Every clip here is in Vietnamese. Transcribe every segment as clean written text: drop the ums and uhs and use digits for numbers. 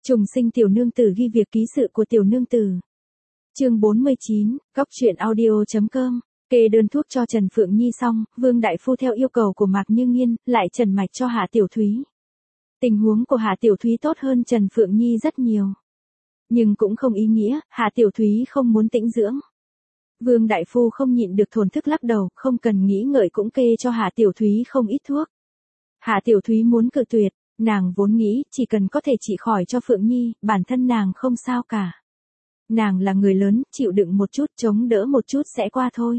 Trùng sinh tiểu nương tử ghi việc ký sự của tiểu nương tử. Chương 49, góc truyện audio.com. Kê đơn thuốc cho Trần Phượng Nhi xong, Vương Đại Phu theo yêu cầu của Mạc Như Nghiên, lại trần mạch cho Hạ Tiểu Thúy. Tình huống của Hạ Tiểu Thúy tốt hơn Trần Phượng Nhi rất nhiều. Nhưng cũng không ý nghĩa, Hạ Tiểu Thúy không muốn tĩnh dưỡng. Vương Đại Phu không nhịn được thổn thức lắc đầu, không cần nghĩ ngợi cũng kê cho Hạ Tiểu Thúy không ít thuốc. Hạ Tiểu Thúy muốn cự tuyệt, nàng vốn nghĩ chỉ cần có thể trị khỏi cho Phượng Nhi, bản thân nàng không sao cả. Nàng là người lớn, chịu đựng một chút, chống đỡ một chút sẽ qua thôi.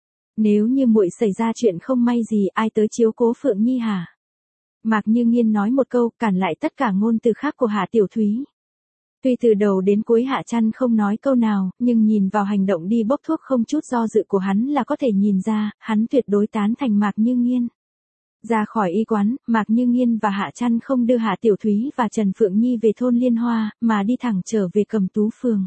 Nếu như muội xảy ra chuyện không may gì, ai tới chiếu cố Phượng Nhi hả? Mạc Như Nghiên nói một câu, cản lại tất cả ngôn từ khác của Hạ Tiểu Thúy. Tuy từ đầu đến cuối Hạ Trăn không nói câu nào, nhưng nhìn vào hành động đi bốc thuốc không chút do dự của hắn là có thể nhìn ra, hắn tuyệt đối tán thành Mạc Như Nghiên. Ra khỏi y quán, Mạc Như Nghiên và Hạ Trăn không đưa Hạ Tiểu Thúy và Trần Phượng Nhi về thôn Liên Hoa, mà đi thẳng trở về Cẩm Tú phường.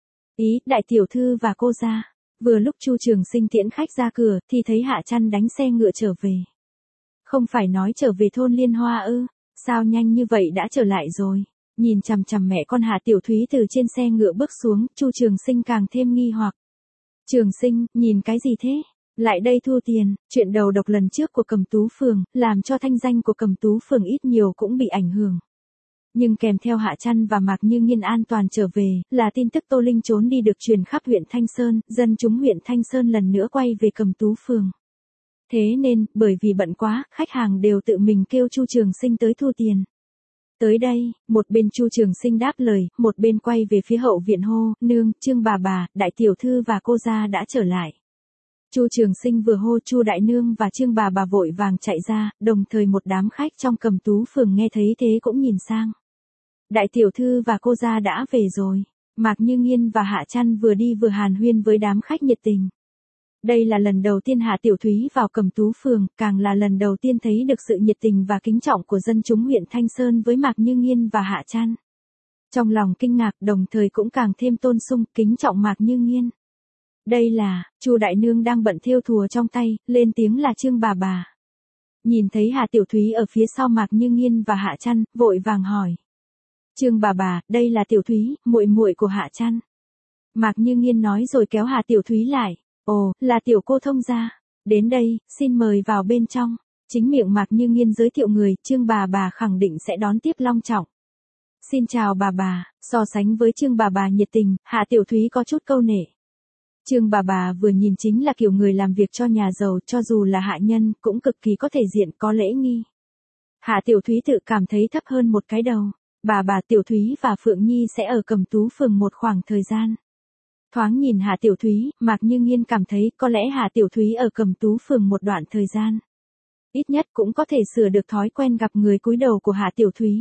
Ý, đại tiểu thư và cô ra. Vừa lúc Chu Trường Sinh tiễn khách ra cửa, thì thấy Hạ Trăn đánh xe ngựa trở về. Không phải nói trở về thôn Liên Hoa ư, sao nhanh như vậy đã trở lại rồi. Nhìn chằm chằm mẹ con Hạ Tiểu Thúy từ trên xe ngựa bước xuống, Chu Trường Sinh càng thêm nghi hoặc. Trường Sinh, nhìn cái gì thế? Lại đây thu tiền, chuyện đầu độc lần trước của Cẩm Tú phường, làm cho thanh danh của Cẩm Tú phường ít nhiều cũng bị ảnh hưởng. Nhưng kèm theo Hạ Trăn và Mạc Như Nghiên an toàn trở về, là tin tức Tô Linh trốn đi được truyền khắp huyện Thanh Sơn, dân chúng huyện Thanh Sơn lần nữa quay về Cẩm Tú phường. Thế nên, bởi vì bận quá, khách hàng đều tự mình kêu Chu Trường Sinh tới thu tiền. Tới đây, một bên Chu Trường Sinh đáp lời, một bên quay về phía hậu viện hô, nương, Trương bà, đại tiểu thư và cô gia đã trở lại. Chu Trường Sinh vừa hô Chu đại nương và Trương bà vội vàng chạy ra, đồng thời một đám khách trong Cẩm Tú phường nghe thấy thế cũng nhìn sang. Đại tiểu thư và cô gia đã về rồi. Mạc Như Nghiên và Hạ Trăn vừa đi vừa hàn huyên với đám khách nhiệt tình. Đây là lần đầu tiên Hạ Tiểu Thúy vào Cẩm Tú phường, càng là lần đầu tiên thấy được sự nhiệt tình và kính trọng của dân chúng huyện Thanh Sơn với Mạc Như Nghiên và Hạ Trăn. Trong lòng kinh ngạc, đồng thời cũng càng thêm tôn sùng kính trọng Mạc Như Nghiên. Đây là, Chu đại nương đang bận thêu thùa trong tay, lên tiếng là Trương bà. Nhìn thấy Hạ Tiểu Thúy ở phía sau Mạc Như Nghiên và Hạ Trăn, vội vàng hỏi. Trương bà, đây là Tiểu Thúy, muội muội của Hạ Trăn. Mạc Như Nghiên nói rồi kéo Hạ Tiểu Thúy lại. Ồ, là tiểu cô thông gia. Đến đây, xin mời vào bên trong. Chính miệng Mạc Như Nghiên giới thiệu người, Trương bà khẳng định sẽ đón tiếp long trọng. Xin chào bà, so sánh với Trương bà nhiệt tình, Hạ Tiểu Thúy có chút câu nể. Trương bà vừa nhìn chính là kiểu người làm việc cho nhà giàu, cho dù là hạ nhân, cũng cực kỳ có thể diện, có lễ nghi. Hạ Tiểu Thúy tự cảm thấy thấp hơn một cái đầu. Bà Tiểu Thúy và Phượng Nhi sẽ ở Cẩm Tú phường một khoảng thời gian. Thoáng nhìn Hạ Tiểu Thúy, Mạc Như Nghiên cảm thấy có lẽ Hạ Tiểu Thúy ở Cẩm Tú phường một đoạn thời gian. Ít nhất cũng có thể sửa được thói quen gặp người cúi đầu của Hạ Tiểu Thúy.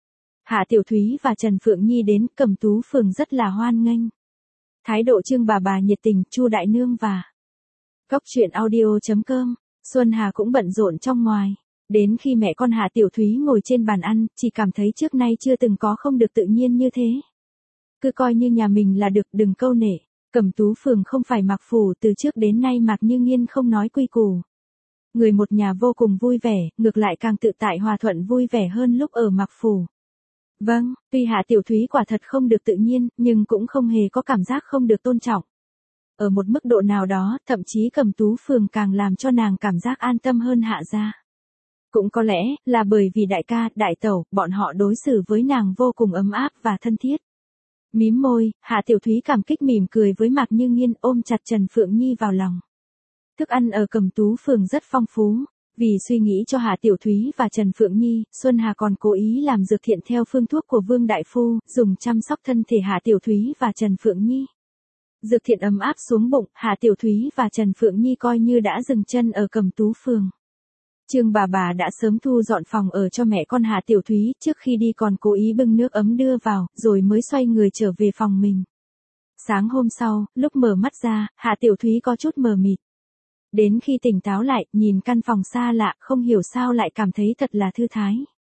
Hạ Tiểu Thúy và Trần Phượng Nhi đến Cẩm Tú phường rất là hoan nghênh. Thái độ Trương bà nhiệt tình, Chu đại nương và góc truyện audio.com. Xuân Hà cũng bận rộn trong ngoài. Đến khi mẹ con Hạ Tiểu Thúy ngồi trên bàn ăn, chỉ cảm thấy trước nay chưa từng có không được tự nhiên như thế. Cứ coi như nhà mình là được, đừng câu nể. Cẩm Tú phường không phải Mạc phủ, từ trước đến nay Mạc Như Nghiên không nói quy củ. Người một nhà vô cùng vui vẻ, ngược lại càng tự tại hòa thuận vui vẻ hơn lúc ở Mạc phủ. Vâng, tuy Hạ Tiểu Thúy quả thật không được tự nhiên, nhưng cũng không hề có cảm giác không được tôn trọng. Ở một mức độ nào đó, thậm chí Cẩm Tú phường càng làm cho nàng cảm giác an tâm hơn Hạ gia. Cũng có lẽ, là bởi vì đại ca, đại tẩu, bọn họ đối xử với nàng vô cùng ấm áp và thân thiết. Mím môi, Hạ Tiểu Thúy cảm kích mỉm cười với Mạc Như Nghiên, ôm chặt Trần Phượng Nhi vào lòng. Thức ăn ở Cẩm Tú phường rất phong phú. Vì suy nghĩ cho Hạ Tiểu Thúy và Trần Phượng Nhi, Xuân Hà còn cố ý làm dược thiện theo phương thuốc của Vương Đại Phu, dùng chăm sóc thân thể Hạ Tiểu Thúy và Trần Phượng Nhi. Dược thiện ấm áp xuống bụng, Hạ Tiểu Thúy và Trần Phượng Nhi coi như đã dừng chân ở Cẩm Tú phường. Trương bà đã sớm thu dọn phòng ở cho mẹ con Hạ Tiểu Thúy, trước khi đi còn cố ý bưng nước ấm đưa vào, rồi mới xoay người trở về phòng mình. Sáng hôm sau, lúc mở mắt ra, Hạ Tiểu Thúy có chút mờ mịt. Đến khi tỉnh táo lại, nhìn căn phòng xa lạ, không hiểu sao lại cảm thấy thật là thư thái.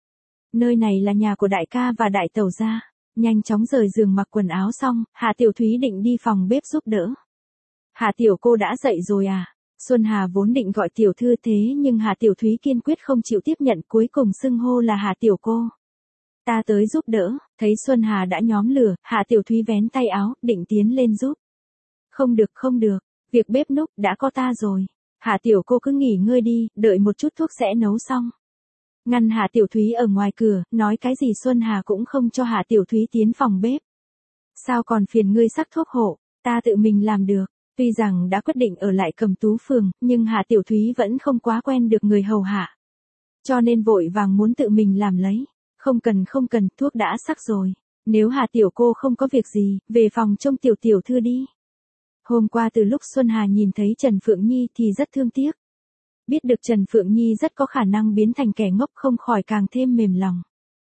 Nơi này là nhà của đại ca và đại tẩu gia. Nhanh chóng rời giường mặc quần áo xong, Hạ Tiểu Thúy định đi phòng bếp giúp đỡ. Hạ tiểu cô đã dậy rồi à? Xuân Hà vốn định gọi tiểu thư thế nhưng Hạ Tiểu Thúy kiên quyết không chịu tiếp nhận, cuối cùng xưng hô là Hạ tiểu cô. Ta tới giúp đỡ, thấy Xuân Hà đã nhóm lửa, Hạ Tiểu Thúy vén tay áo, định tiến lên giúp. Không được không được, việc bếp núc đã có ta rồi. Hạ Tiểu cô cứ nghỉ ngơi đi, đợi một chút thuốc sẽ nấu xong. Ngăn Hạ Tiểu Thúy ở ngoài cửa, nói cái gì Xuân Hà cũng không cho Hạ Tiểu Thúy tiến phòng bếp. Sao còn phiền ngươi sắc thuốc hộ, ta tự mình làm được. Tuy rằng đã quyết định ở lại Cẩm Tú phường, nhưng Hạ Tiểu Thúy vẫn không quá quen được người hầu hạ. Cho nên vội vàng muốn tự mình làm lấy. Không cần, thuốc đã sắc rồi. Nếu Hạ Tiểu cô không có việc gì, về phòng trông Tiểu Tiểu thư đi. Hôm qua từ lúc Xuân Hà nhìn thấy Trần Phượng Nhi thì rất thương tiếc. Biết được Trần Phượng Nhi rất có khả năng biến thành kẻ ngốc không khỏi càng thêm mềm lòng.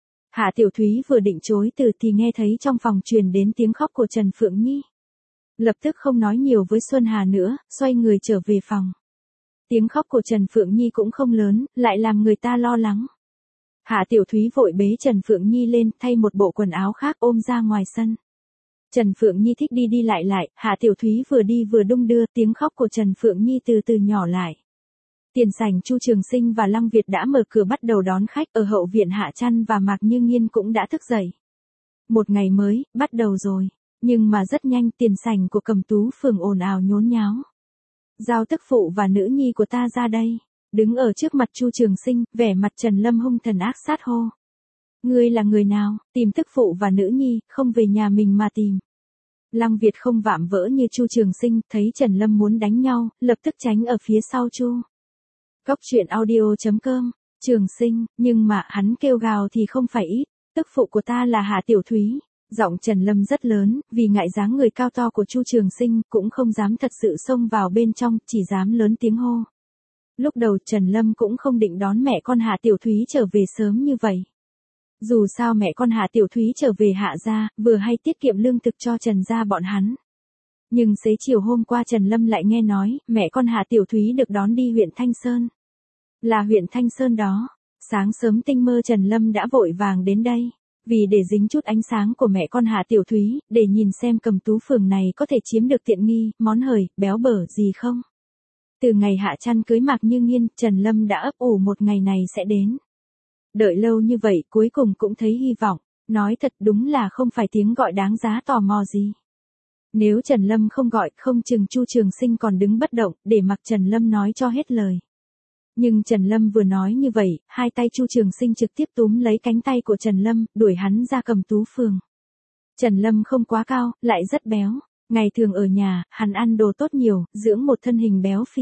Hạ Tiểu Thúy vừa định chối từ thì nghe thấy trong phòng truyền đến tiếng khóc của Trần Phượng Nhi. Lập tức không nói nhiều với Xuân Hà nữa, xoay người trở về phòng. Tiếng khóc của Trần Phượng Nhi cũng không lớn, lại làm người ta lo lắng. Hạ Tiểu Thúy vội bế Trần Phượng Nhi lên, thay một bộ quần áo khác ôm ra ngoài sân. Trần Phượng Nhi thích đi đi lại, Hạ Tiểu Thúy vừa đi vừa đung đưa, tiếng khóc của Trần Phượng Nhi từ từ nhỏ lại. Tiền sảnh Chu Trường Sinh và Lăng Việt đã mở cửa bắt đầu đón khách, ở hậu viện Hạ Trăn và Mạc Như Nghiên cũng đã thức dậy. Một ngày mới, bắt đầu rồi. Nhưng mà rất nhanh tiền sảnh của Cẩm Tú phường ồn ào nhốn nháo. Giao tức phụ và nữ nhi của ta ra đây. Đứng ở trước mặt Chu Trường Sinh, vẻ mặt Trần Lâm hung thần ác sát hô. Ngươi là người nào, tìm tức phụ và nữ nhi, không về nhà mình mà tìm. Lăng Việt không vạm vỡ như Chu Trường Sinh, thấy Trần Lâm muốn đánh nhau, lập tức tránh ở phía sau Chu. Góc truyện audio.com, Trường Sinh, nhưng mà hắn kêu gào thì không phải ít, tức phụ của ta là Hạ Tiểu Thúy. Giọng Trần Lâm rất lớn, vì ngại dáng người cao to của Chu Trường Sinh, cũng không dám thật sự xông vào bên trong, chỉ dám lớn tiếng hô. Lúc đầu Trần Lâm cũng không định đón mẹ con Hạ Tiểu Thúy trở về sớm như vậy. Dù sao mẹ con Hạ Tiểu Thúy trở về Hạ gia, vừa hay tiết kiệm lương thực cho Trần gia bọn hắn. Nhưng xế chiều hôm qua Trần Lâm lại nghe nói, mẹ con Hạ Tiểu Thúy được đón đi huyện Thanh Sơn. Là huyện Thanh Sơn đó. Sáng sớm tinh mơ Trần Lâm đã vội vàng đến đây. Vì để dính chút ánh sáng của mẹ con Hạ Tiểu Thúy, để nhìn xem Cẩm Tú phường này có thể chiếm được tiện nghi, món hời, béo bở gì không. Từ ngày Hạ Trăn cưới Mạc Như Nghiên, Trần Lâm đã ấp ủ một ngày này sẽ đến. Đợi lâu như vậy cuối cùng cũng thấy hy vọng, nói thật đúng là không phải tiếng gọi đáng giá tò mò gì. Nếu Trần Lâm không gọi, không chừng Chu Trường Sinh còn đứng bất động, để mặc Trần Lâm nói cho hết lời. Nhưng Trần Lâm vừa nói như vậy, hai tay Chu Trường Sinh trực tiếp túm lấy cánh tay của Trần Lâm, đuổi hắn ra Cẩm Tú phường. Trần Lâm không quá cao, lại rất béo. Ngày thường ở nhà, hắn ăn đồ tốt nhiều, dưỡng một thân hình béo phì.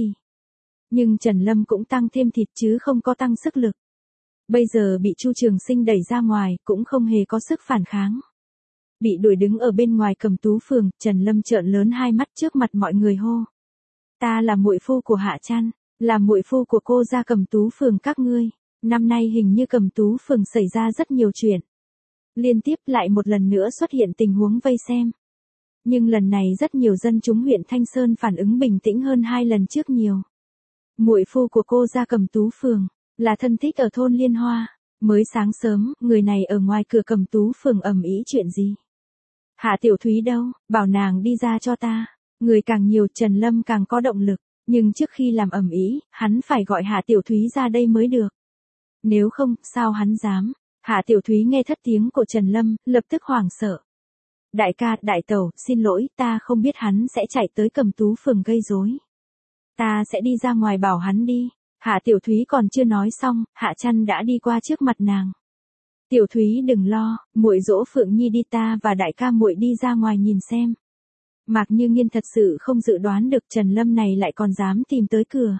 Nhưng Trần Lâm cũng tăng thêm thịt chứ không có tăng sức lực. Bây giờ bị Chu Trường Sinh đẩy ra ngoài, cũng không hề có sức phản kháng. Bị đuổi đứng ở bên ngoài Cẩm Tú phường, Trần Lâm trợn lớn hai mắt trước mặt mọi người hô. Ta là muội phu của Hạ Trăn, là muội phu của cô ra Cẩm Tú phường các ngươi. Năm nay hình như Cẩm Tú phường xảy ra rất nhiều chuyện. Liên tiếp lại một lần nữa xuất hiện tình huống vây xem. Nhưng lần này rất nhiều dân chúng huyện Thanh Sơn phản ứng bình tĩnh hơn hai lần trước nhiều. Muội phu của cô ra Cẩm Tú phường, là thân thích ở thôn Liên Hoa. Mới sáng sớm, người này ở ngoài cửa Cẩm Tú phường ầm ĩ chuyện gì? Hạ Tiểu Thúy đâu, bảo nàng đi ra cho ta. Người càng nhiều Trần Lâm càng có động lực, nhưng trước khi làm ầm ĩ, hắn phải gọi Hạ Tiểu Thúy ra đây mới được. Nếu không, sao hắn dám? Hạ Tiểu Thúy nghe thất tiếng của Trần Lâm, lập tức hoảng sợ. Đại ca, đại tẩu, xin lỗi, ta không biết hắn sẽ chạy tới Cẩm Tú phường gây rối. Ta sẽ đi ra ngoài bảo hắn đi. Hạ Tiểu Thúy còn chưa nói xong, Hạ Trăn đã đi qua trước mặt nàng. Tiểu Thúy đừng lo, muội dỗ Phượng Nhi đi, ta và đại ca muội đi ra ngoài nhìn xem. Mạc Như Nghiên thật sự không dự đoán được Trần Lâm này lại còn dám tìm tới cửa.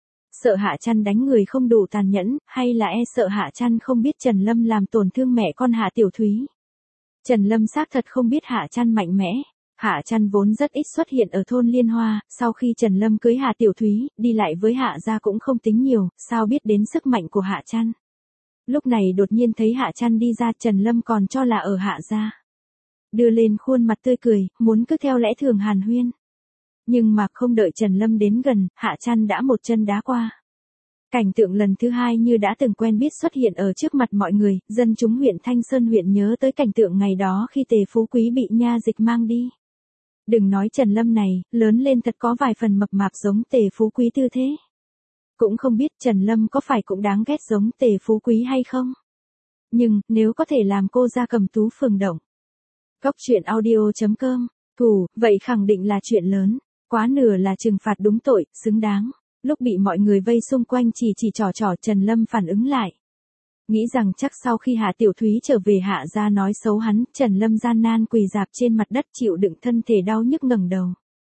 Sợ Hạ Trăn đánh người không đủ tàn nhẫn, hay là sợ Hạ Trăn không biết Trần Lâm làm tổn thương mẹ con Hạ Tiểu Thúy. Trần Lâm xác thật không biết Hạ Trăn mạnh mẽ. Hạ Trăn vốn rất ít xuất hiện ở thôn Liên Hoa, sau khi Trần Lâm cưới Hạ Tiểu Thúy, đi lại với Hạ gia cũng không tính nhiều, sao biết đến sức mạnh của Hạ Trăn. Lúc này đột nhiên thấy Hạ Trăn đi ra, Trần Lâm còn cho là ở Hạ gia. Đưa lên khuôn mặt tươi cười, muốn cứ theo lẽ thường hàn huyên. Nhưng mà không đợi Trần Lâm đến gần, Hạ Trăn đã một chân đá qua. Cảnh tượng lần thứ hai như đã từng quen biết xuất hiện ở trước mặt mọi người, dân chúng huyện Thanh Sơn huyện nhớ tới cảnh tượng ngày đó khi Tề Phú Quý bị nha dịch mang đi. Đừng nói Trần Lâm này, lớn lên thật có vài phần mập mạp giống Tề Phú Quý tư thế. Cũng không biết Trần Lâm có phải cũng đáng ghét giống Tề Phú Quý hay không. nhưng, nếu có thể làm cô ra Cầm Tú Phường động. Góc truyện audio.com, thủ, vậy khẳng định là chuyện lớn, quá nửa là trừng phạt đúng tội, xứng đáng. Lúc bị mọi người vây xung quanh chỉ trò Trần Lâm phản ứng lại. Nghĩ rằng chắc sau khi Hạ Tiểu Thúy trở về Hạ gia nói xấu hắn, Trần Lâm gian nan quỳ dạp trên mặt đất chịu đựng thân thể đau nhức ngẩng đầu.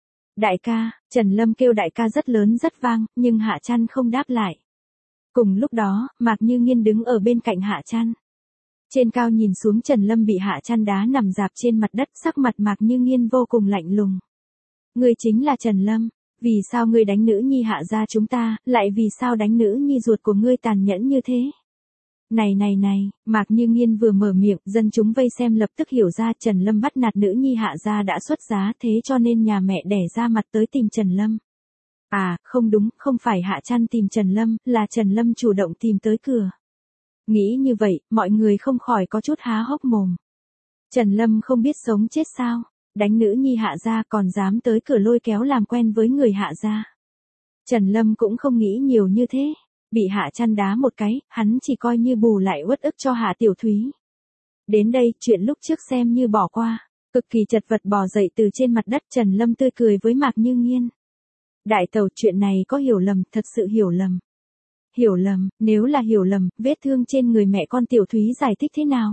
Đại ca, Trần Lâm kêu đại ca rất lớn rất vang, nhưng Hạ Trăn không đáp lại. Cùng lúc đó, Mạc Như Nghiên đứng ở bên cạnh Hạ Trăn. Trên cao nhìn xuống Trần Lâm bị Hạ Trăn đá nằm dạp trên mặt đất, sắc mặt Mạc Như Nghiên vô cùng lạnh lùng. Ngươi chính là Trần Lâm, vì sao ngươi đánh nữ nhi Hạ gia chúng ta, lại vì sao đánh nữ nhi ruột của ngươi tàn nhẫn như thế? Này, Mạc Như Nghiên vừa mở miệng, dân chúng vây xem lập tức hiểu ra Trần Lâm bắt nạt nữ nhi Hạ gia đã xuất giá, thế cho nên nhà mẹ đẻ ra mặt tới tìm Trần Lâm. À, không đúng, không phải Hạ Trăn tìm Trần Lâm, là Trần Lâm chủ động tìm tới cửa. Nghĩ như vậy, mọi người không khỏi có chút há hốc mồm. Trần Lâm không biết sống chết sao, đánh nữ nhi Hạ gia còn dám tới cửa lôi kéo làm quen với người Hạ gia. Trần Lâm cũng không nghĩ nhiều như thế. Bị Hạ Trăn đá một cái, hắn chỉ coi như bù lại uất ức cho Hạ Tiểu Thúy. Đến đây, chuyện lúc trước xem như bỏ qua. Cực kỳ chật vật bò dậy từ trên mặt đất, Trần Lâm tươi cười với Mạc Như Nghiên. Đại tẩu, chuyện này có hiểu lầm, thật sự hiểu lầm. Hiểu lầm, nếu là hiểu lầm, vết thương trên người mẹ con Tiểu Thúy giải thích thế nào?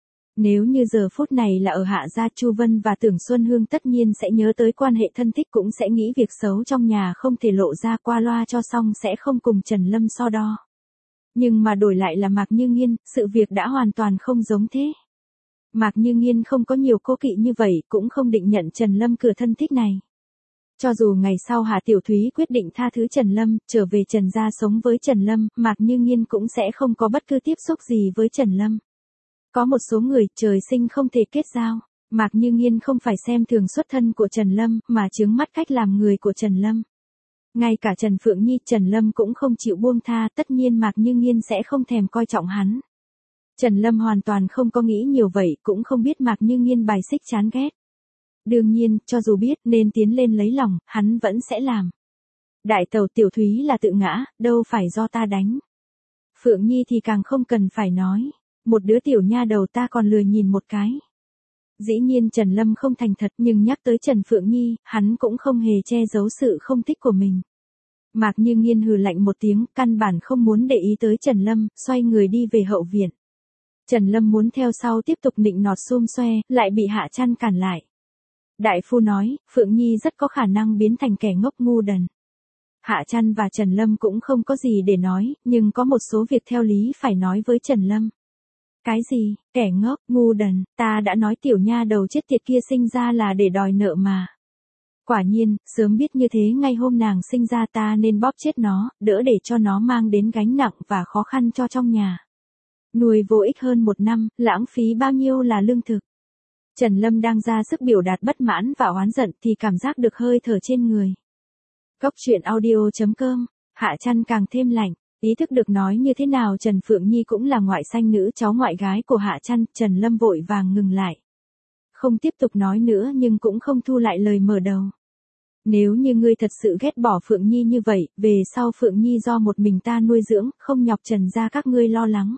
Nếu như giờ phút này là ở Hạ gia, Chu Vân và Tưởng Xuân Hương tất nhiên sẽ nhớ tới quan hệ thân thích, cũng sẽ nghĩ việc xấu trong nhà không thể lộ ra, qua loa cho xong sẽ không cùng Trần Lâm so đo. Nhưng mà đổi lại là Mạc Như Nghiên, sự việc đã hoàn toàn không giống thế. Mạc Như Nghiên không có nhiều cố kỵ như vậy, cũng không định nhận Trần Lâm cửa thân thích này. Cho dù ngày sau Hạ Tiểu Thúy quyết định tha thứ Trần Lâm, trở về Trần gia sống với Trần Lâm, Mạc Như Nghiên cũng sẽ không có bất cứ tiếp xúc gì với Trần Lâm. Có một số người trời sinh không thể kết giao. Mạc Như Nghiên không phải xem thường xuất thân của Trần Lâm, mà chướng mắt cách làm người của Trần Lâm. Ngay cả Trần Phượng Nhi, Trần Lâm cũng không chịu buông tha, tất nhiên Mạc Như Nghiên sẽ không thèm coi trọng hắn. Trần Lâm hoàn toàn không có nghĩ nhiều vậy, cũng không biết Mạc Như Nghiên bài xích chán ghét. Đương nhiên, cho dù biết nên tiến lên lấy lòng, hắn vẫn sẽ làm. Đại tẩu, Tiểu Thúy là tự ngã, đâu phải do ta đánh. Phượng Nhi thì càng không cần phải nói. Một đứa tiểu nha đầu ta còn lười nhìn một cái. Dĩ nhiên Trần Lâm không thành thật, nhưng nhắc tới Trần Phượng Nhi, hắn cũng không hề che giấu sự không thích của mình. Mạc Như Nghiên hừ lạnh một tiếng, căn bản không muốn để ý tới Trần Lâm, xoay người đi về hậu viện. Trần Lâm muốn theo sau tiếp tục nịnh nọt xum xoe, lại bị Hạ Trăn cản lại. Đại phu nói, Phượng Nhi rất có khả năng biến thành kẻ ngốc ngu đần. Hạ Trăn và Trần Lâm cũng không có gì để nói, nhưng có một số việc theo lý phải nói với Trần Lâm. Cái gì, kẻ ngốc, ngu đần, ta đã nói tiểu nha đầu chết tiệt kia sinh ra là để đòi nợ mà. Quả nhiên, sớm biết như thế ngay hôm nàng sinh ra ta nên bóp chết nó, đỡ để cho nó mang đến gánh nặng và khó khăn cho trong nhà. Nuôi vô ích hơn 1 năm, lãng phí bao nhiêu là lương thực. Trần Lâm đang ra sức biểu đạt bất mãn và oán giận thì cảm giác được hơi thở trên người. Góc truyện audio.com, Hạ Trăn càng thêm lạnh. Ý thức được nói như thế nào Trần Phượng Nhi cũng là ngoại sanh nữ cháu ngoại gái của Hạ Trăn, Trần Lâm vội vàng ngừng lại. Không tiếp tục nói nữa nhưng cũng không thu lại lời mở đầu. Nếu như ngươi thật sự ghét bỏ Phượng Nhi như vậy, về sau Phượng Nhi do một mình ta nuôi dưỡng, không nhọc Trần gia các ngươi lo lắng.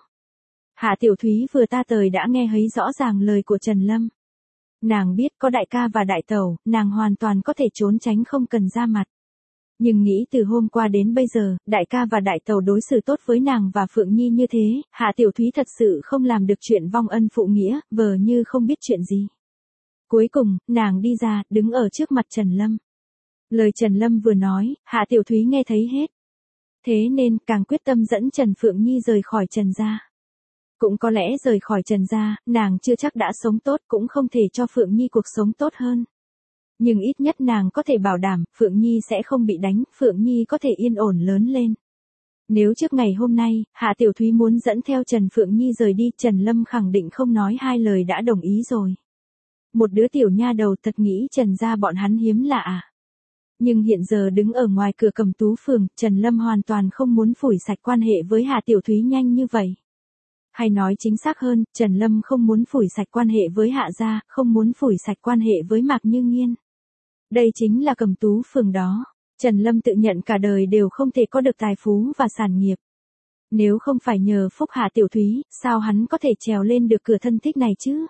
Hạ Tiểu Thúy vừa ta tới đã nghe thấy rõ ràng lời của Trần Lâm. Nàng biết có đại ca và đại tẩu, nàng hoàn toàn có thể trốn tránh không cần ra mặt. Nhưng nghĩ từ hôm qua đến bây giờ, đại ca và đại tẩu đối xử tốt với nàng và Phượng Nhi như thế, Hạ Tiểu Thúy thật sự không làm được chuyện vong ân phụ nghĩa, vờ như không biết chuyện gì. Cuối cùng, nàng đi ra, đứng ở trước mặt Trần Lâm. Lời Trần Lâm vừa nói, Hạ Tiểu Thúy nghe thấy hết. Thế nên, càng quyết tâm dẫn Trần Phượng Nhi rời khỏi Trần gia. Cũng có lẽ rời khỏi Trần gia, nàng chưa chắc đã sống tốt, cũng không thể cho Phượng Nhi cuộc sống tốt hơn. Nhưng ít nhất nàng có thể bảo đảm, Phượng Nhi sẽ không bị đánh, Phượng Nhi có thể yên ổn lớn lên. Nếu trước ngày hôm nay, Hạ Tiểu Thúy muốn dẫn theo Trần Phượng Nhi rời đi, Trần Lâm khẳng định không nói hai lời đã đồng ý rồi. Một đứa tiểu nha đầu thật nghĩ Trần gia bọn hắn hiếm lạ à. Nhưng hiện giờ đứng ở ngoài cửa Cẩm Tú Phường, Trần Lâm hoàn toàn không muốn phủi sạch quan hệ với Hạ Tiểu Thúy nhanh như vậy. Hay nói chính xác hơn, Trần Lâm không muốn phủi sạch quan hệ với Hạ gia, không muốn phủi sạch quan hệ với Mạc Như Nghiên. Đây chính là Cẩm Tú Phường đó. Trần Lâm tự nhận cả đời đều không thể có được tài phú và sản nghiệp. Nếu không phải nhờ phúc Hạ Tiểu Thúy, sao hắn có thể trèo lên được cửa thân thích này chứ?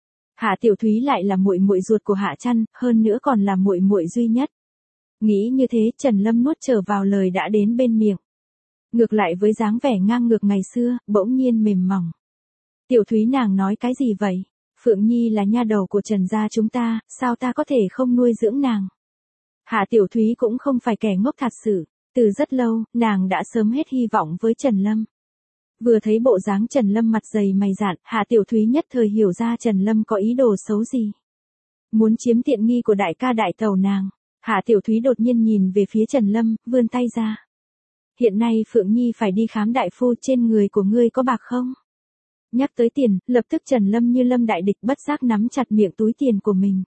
Hạ Tiểu Thúy lại là muội muội ruột của Hạ Trăn, hơn nữa còn là muội muội duy nhất. Nghĩ như thế, Trần Lâm nuốt trở vào lời đã đến bên miệng. Ngược lại với dáng vẻ ngang ngược ngày xưa, bỗng nhiên mềm mỏng. Tiểu Thúy nàng nói cái gì vậy? Phượng Nhi là nha đầu của Trần gia chúng ta, sao ta có thể không nuôi dưỡng nàng? Hạ Tiểu Thúy cũng không phải kẻ ngốc thật sự, từ rất lâu, nàng đã sớm hết hy vọng với Trần Lâm. Vừa thấy bộ dáng Trần Lâm mặt dày mày dạn, Hạ Tiểu Thúy nhất thời hiểu ra Trần Lâm có ý đồ xấu gì. Muốn chiếm tiện nghi của đại ca đại tẩu nàng. Hạ Tiểu Thúy đột nhiên nhìn về phía Trần Lâm, vươn tay ra. Hiện nay Phượng Nhi phải đi khám đại phu, trên người của ngươi có bạc không? Nhắc tới tiền, lập tức Trần Lâm như lâm đại địch bất giác nắm chặt miệng túi tiền của mình.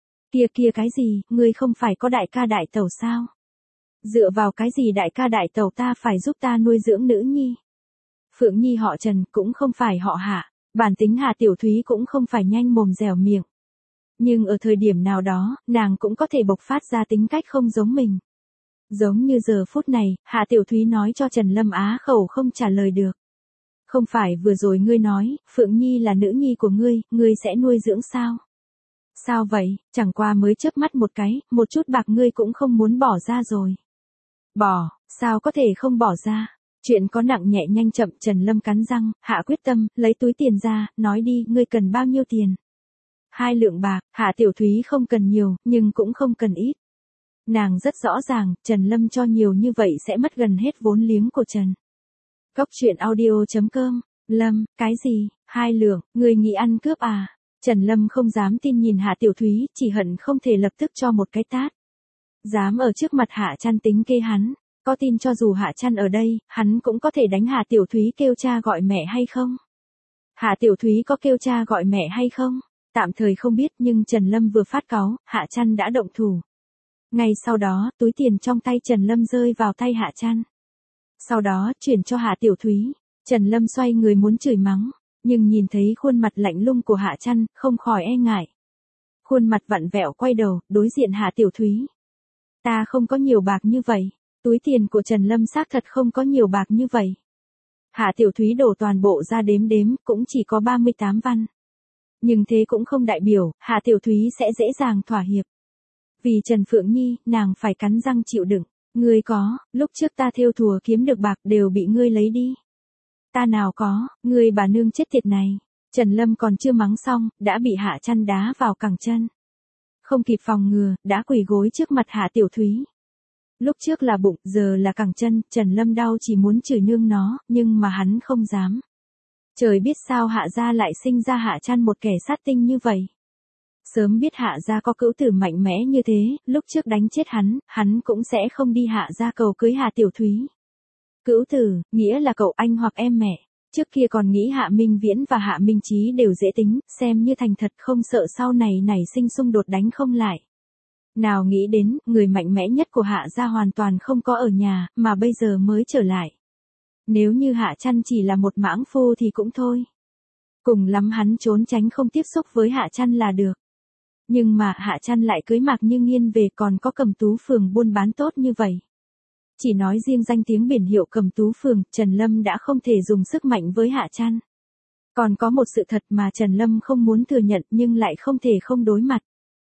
Kia cái gì, ngươi không phải có đại ca đại tẩu sao? Dựa vào cái gì đại ca đại tẩu ta phải giúp ta nuôi dưỡng nữ nhi? Phượng Nhi họ Trần cũng không phải họ Hạ, bản tính Hạ Tiểu Thúy cũng không phải nhanh mồm dẻo miệng. Nhưng ở thời điểm nào đó, nàng cũng có thể bộc phát ra tính cách không giống mình. Giống như giờ phút này, Hạ Tiểu Thúy nói cho Trần Lâm á khẩu không trả lời được. Không phải vừa rồi ngươi nói, Phượng Nhi là nữ nhi của ngươi sẽ nuôi dưỡng sao? Sao vậy, chẳng qua mới chớp mắt một cái, một chút bạc ngươi cũng không muốn bỏ ra rồi. Bỏ, sao có thể không bỏ ra? Chuyện có nặng nhẹ nhanh chậm, Trần Lâm cắn răng, hạ quyết tâm, lấy túi tiền ra, nói đi, ngươi cần bao nhiêu tiền? 2 lượng bạc, Hạ Tiểu Thúy không cần nhiều, nhưng cũng không cần ít. Nàng rất rõ ràng, Trần Lâm cho nhiều như vậy sẽ mất gần hết vốn liếng của Trần. Cốc truyện audio.com, Lâm, cái gì, 2 lượng, ngươi nghĩ ăn cướp à? Trần Lâm không dám tin nhìn Hạ Tiểu Thúy, chỉ hận không thể lập tức cho một cái tát. Dám ở trước mặt Hạ Trăn tính kê hắn, có tin cho dù Hạ Trăn ở đây, hắn cũng có thể đánh Hạ Tiểu Thúy kêu cha gọi mẹ hay không? Hạ Tiểu Thúy có kêu cha gọi mẹ hay không? Tạm thời không biết, nhưng Trần Lâm vừa phát cáu, Hạ Trăn đã động thủ. Ngay sau đó, túi tiền trong tay Trần Lâm rơi vào tay Hạ Trăn. Sau đó, chuyển cho Hạ Tiểu Thúy. Trần Lâm xoay người muốn chửi mắng, nhưng nhìn thấy khuôn mặt lạnh lùng của Hạ Trăn, không khỏi e ngại. Khuôn mặt vặn vẹo quay đầu, đối diện Hạ Tiểu Thúy. Ta không có nhiều bạc như vậy. Túi tiền của Trần Lâm xác thật không có nhiều bạc như vậy. Hạ Tiểu Thúy đổ toàn bộ ra đếm, cũng chỉ có 38 văn. Nhưng thế cũng không đại biểu, Hạ Tiểu Thúy sẽ dễ dàng thỏa hiệp. Vì Trần Phượng Nhi, nàng phải cắn răng chịu đựng. Ngươi có, lúc trước ta thêu thùa kiếm được bạc đều bị ngươi lấy đi. Ta nào có, ngươi bà nương chết tiệt này. Trần Lâm còn chưa mắng xong, đã bị Hạ Trăn đá vào cẳng chân. Không kịp phòng ngừa, đã quỳ gối trước mặt Hạ Tiểu Thúy. Lúc trước là bụng, giờ là cẳng chân, Trần Lâm đau chỉ muốn chửi nương nó, nhưng mà hắn không dám. Trời biết sao Hạ gia lại sinh ra Hạ Trăn một kẻ sát tinh như vậy. Sớm biết Hạ gia có cữu tử mạnh mẽ như thế, lúc trước đánh chết hắn cũng sẽ không đi Hạ gia cầu cưới Hạ Tiểu Thúy. Cữu tử, nghĩa là cậu anh hoặc em mẹ. Trước kia còn nghĩ Hạ Minh Viễn và Hạ Minh Chí đều dễ tính, xem như thành thật, không sợ sau này nảy sinh xung đột đánh không lại. Nào nghĩ đến, người mạnh mẽ nhất của Hạ gia hoàn toàn không có ở nhà, mà bây giờ mới trở lại. Nếu như Hạ Trăn chỉ là một mãng phu thì cũng thôi. Cùng lắm hắn trốn tránh không tiếp xúc với Hạ Trăn là được. Nhưng mà Hạ Trăn lại cưới Mạc Như Nghiên về, còn có Cầm Tú Phường buôn bán tốt như vậy. Chỉ nói riêng danh tiếng biển hiệu Cầm Tú Phường, Trần Lâm đã không thể dùng sức mạnh với Hạ Trăn. Còn có một sự thật mà Trần Lâm không muốn thừa nhận nhưng lại không thể không đối mặt.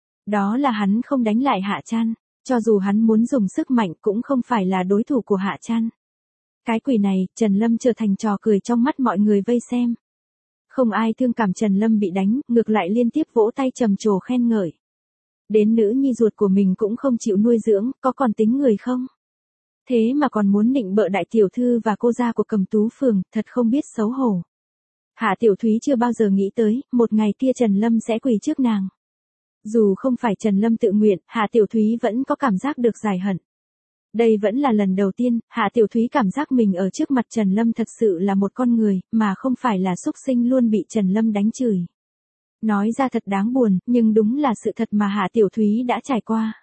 Đó là hắn không đánh lại Hạ Trăn, cho dù hắn muốn dùng sức mạnh cũng không phải là đối thủ của Hạ Trăn. Cái quỷ này, Trần Lâm trở thành trò cười trong mắt mọi người vây xem. Không ai thương cảm Trần Lâm bị đánh, ngược lại liên tiếp vỗ tay trầm trồ khen ngợi. Đến nữ nhi ruột của mình cũng không chịu nuôi dưỡng, có còn tính người không? Thế mà còn muốn nịnh bợ đại tiểu thư và cô gia của Cầm Tú Phường, thật không biết xấu hổ. Hạ Tiểu Thúy chưa bao giờ nghĩ tới, một ngày kia Trần Lâm sẽ quỳ trước nàng. Dù không phải Trần Lâm tự nguyện, Hạ Tiểu Thúy vẫn có cảm giác được giải hận. Đây vẫn là lần đầu tiên, Hạ Tiểu Thúy cảm giác mình ở trước mặt Trần Lâm thật sự là một con người, mà không phải là súc sinh luôn bị Trần Lâm đánh chửi. Nói ra thật đáng buồn, nhưng đúng là sự thật mà Hạ Tiểu Thúy đã trải qua.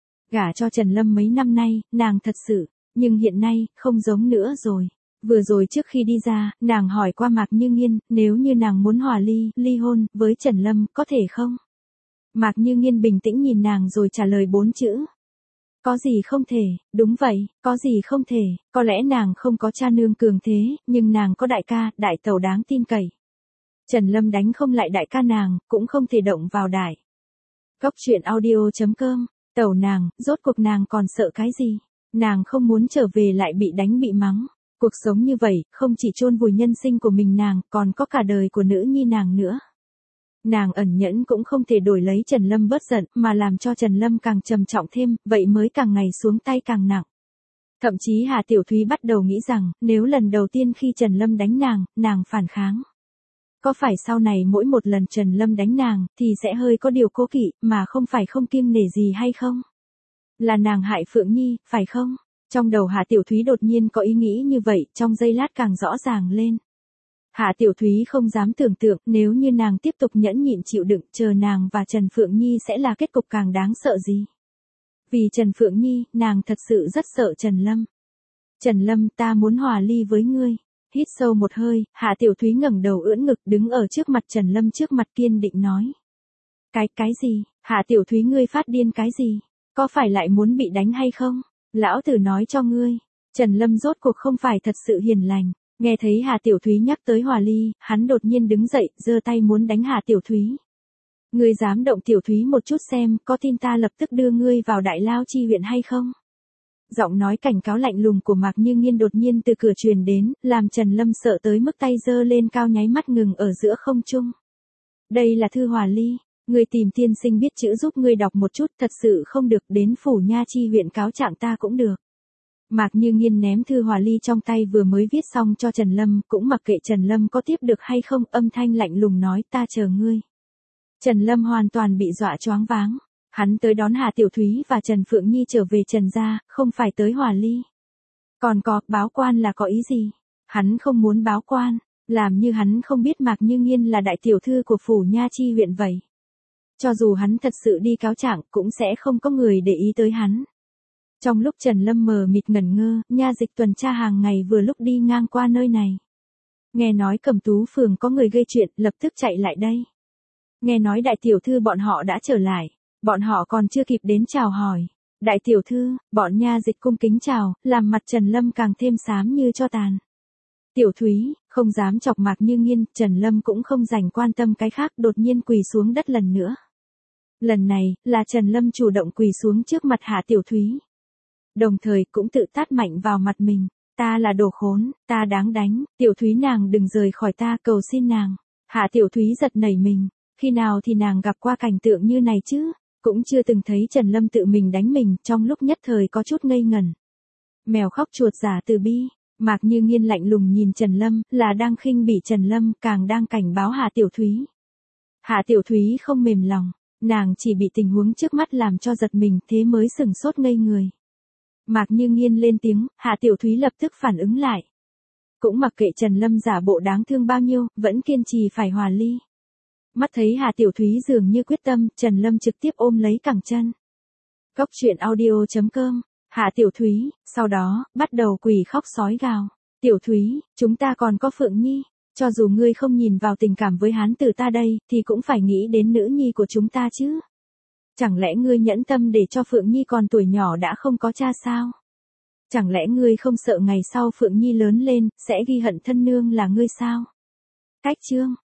Gả cho Trần Lâm mấy năm nay, nàng thật sự, nhưng hiện nay, không giống nữa rồi. Vừa rồi trước khi đi ra, nàng hỏi qua Mạc Như Nghiên, nếu như nàng muốn hòa ly hôn, với Trần Lâm, có thể không? Mạc Như Nghiên bình tĩnh nhìn nàng rồi trả lời 4 chữ. Có gì không thể, đúng vậy, có gì không thể, có lẽ nàng không có cha nương cường thế, nhưng nàng có đại ca, đại tẩu đáng tin cậy. Trần Lâm đánh không lại đại ca nàng, cũng không thể động vào đại. Góc truyện audio.com, tẩu nàng, rốt cuộc nàng còn sợ cái gì? Nàng không muốn trở về lại bị đánh bị mắng. Cuộc sống như vậy, không chỉ chôn vùi nhân sinh của mình nàng, còn có cả đời của nữ nhi nàng nữa. Nàng ẩn nhẫn cũng không thể đổi lấy Trần Lâm bớt giận, mà làm cho Trần Lâm càng trầm trọng thêm, vậy mới càng ngày xuống tay càng nặng. Thậm chí Hà Tiểu Thúy bắt đầu nghĩ rằng, nếu lần đầu tiên khi Trần Lâm đánh nàng phản kháng. Có phải sau này mỗi một lần Trần Lâm đánh nàng, thì sẽ hơi có điều cố kỵ, mà không phải không kiêng nể gì hay không? Là nàng hại Phượng Nhi, phải không? Trong đầu Hà Tiểu Thúy đột nhiên có ý nghĩ như vậy, trong giây lát càng rõ ràng lên. Hạ Tiểu Thúy không dám tưởng tượng nếu như nàng tiếp tục nhẫn nhịn chịu đựng, chờ nàng và Trần Phượng Nhi sẽ là kết cục càng đáng sợ gì. Vì Trần Phượng Nhi, nàng thật sự rất sợ Trần Lâm. Trần Lâm, ta muốn hòa ly với ngươi. Hít sâu một hơi, Hạ Tiểu Thúy ngẩng đầu ưỡn ngực đứng ở trước mặt Trần Lâm trước mặt kiên định nói. Cái gì? Hạ Tiểu Thúy ngươi phát điên cái gì? Có phải lại muốn bị đánh hay không? Lão tử nói cho ngươi. Trần Lâm rốt cuộc không phải thật sự hiền lành. Nghe thấy Hà Tiểu Thúy nhắc tới hòa ly, hắn đột nhiên đứng dậy, giơ tay muốn đánh Hà Tiểu Thúy. Ngươi dám động Tiểu Thúy một chút xem, có tin ta lập tức đưa ngươi vào Đại Lao Chi huyện hay không? Giọng nói cảnh cáo lạnh lùng của Mạc Như Nghiên đột nhiên từ cửa truyền đến, làm Trần Lâm sợ tới mức tay giơ lên cao nháy mắt ngừng ở giữa không trung. Đây là thư hòa ly, ngươi tìm tiên sinh biết chữ giúp ngươi đọc một chút, thật sự không được đến phủ Nha Chi huyện cáo trạng ta cũng được. Mạc Như Nghiên ném thư hòa ly trong tay vừa mới viết xong cho Trần Lâm, cũng mặc kệ Trần Lâm có tiếp được hay không, âm thanh lạnh lùng nói ta chờ ngươi. Trần Lâm hoàn toàn bị dọa choáng váng. Hắn tới đón Hà Tiểu Thúy và Trần Phượng Nhi trở về Trần gia, không phải tới hòa ly. Còn có, báo quan là có ý gì? Hắn không muốn báo quan, làm như hắn không biết Mạc Như Nghiên là đại tiểu thư của phủ Nha Chi huyện vậy. Cho dù hắn thật sự đi cáo trạng, cũng sẽ không có người để ý tới hắn. Trong lúc Trần Lâm mờ mịt ngẩn ngơ, nha dịch tuần tra hàng ngày vừa lúc đi ngang qua nơi này. Nghe nói Cẩm Tú phường có người gây chuyện, lập tức chạy lại đây. Nghe nói đại tiểu thư bọn họ đã trở lại, bọn họ còn chưa kịp đến chào hỏi. Đại tiểu thư, bọn nha dịch cung kính chào, làm mặt Trần Lâm càng thêm xám như tro tàn. Tiểu Thúy, không dám chọc Mạc Như Nghiên, Trần Lâm cũng không dành quan tâm cái khác, đột nhiên quỳ xuống đất lần nữa. Lần này, là Trần Lâm chủ động quỳ xuống trước mặt Hạ Tiểu Thúy. Đồng thời cũng tự tát mạnh vào mặt mình. Ta là đồ khốn, ta đáng đánh, Tiểu Thúy nàng đừng rời khỏi ta, cầu xin nàng. Hạ Tiểu Thúy giật nảy mình, khi nào thì nàng gặp qua cảnh tượng như này chứ, cũng chưa từng thấy Trần Lâm tự mình đánh mình, trong lúc nhất thời có chút ngây ngẩn. Mèo khóc chuột giả từ bi, Mạc Như Nghiên lạnh lùng nhìn Trần Lâm, là đang khinh bỉ Trần Lâm, càng đang cảnh báo Hạ Tiểu Thúy. Hạ Tiểu Thúy không mềm lòng, nàng chỉ bị tình huống trước mắt làm cho giật mình, thế mới sửng sốt ngây người. Mạc Như Nghiên lên tiếng, Hạ Tiểu Thúy lập tức phản ứng lại. Cũng mặc kệ Trần Lâm giả bộ đáng thương bao nhiêu, vẫn kiên trì phải hòa ly. Mắt thấy Hạ Tiểu Thúy dường như quyết tâm, Trần Lâm trực tiếp ôm lấy cẳng chân. Góc truyện audio.com, Hạ Tiểu Thúy, sau đó, bắt đầu quỳ khóc sói gào. Tiểu Thúy, chúng ta còn có Phượng Nhi, cho dù ngươi không nhìn vào tình cảm với hán tử ta đây, thì cũng phải nghĩ đến nữ nhi của chúng ta chứ. Chẳng lẽ ngươi nhẫn tâm để cho Phượng Nhi còn tuổi nhỏ đã không có cha sao? Chẳng lẽ ngươi không sợ ngày sau Phượng Nhi lớn lên, sẽ ghi hận thân nương là ngươi sao? Cách chương